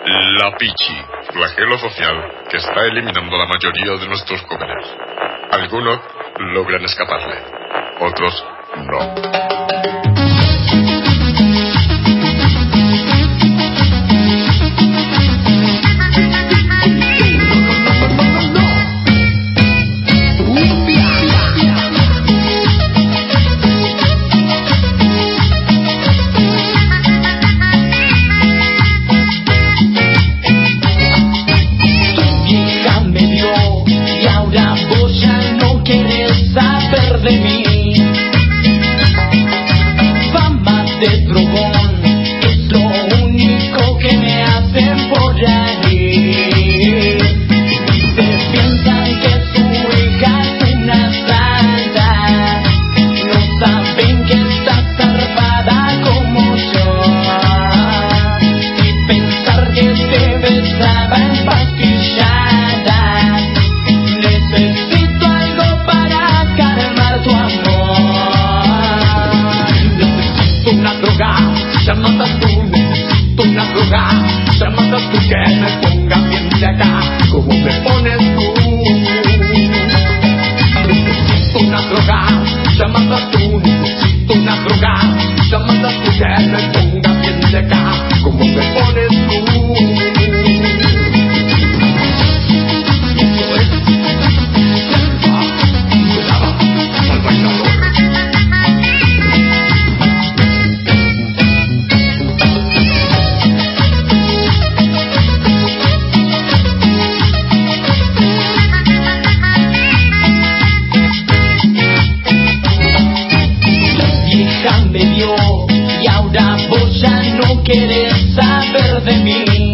La pichi, flagelo social que está eliminando a la mayoría de nuestros jóvenes. Algunos logran escaparle, otros no. De mí, fama de drogón es lo único que me hacen por ahí. Se piensan que su hija es una santa, no saben que está zarpada como yo, y pensar que te besaba empastillada. Necesito algo para calmar tu amor. Necesito una droga, llamadas tú. Necesito una droga, llamadas tú, que me ponga bien de acá, como me pones tú. Necesito una droga, llamadas tú. Necesito una droga, llamadas tú, que me ponga bien de acá, como me pones tú. Me dio y ahora vos ya no querés saber de mí.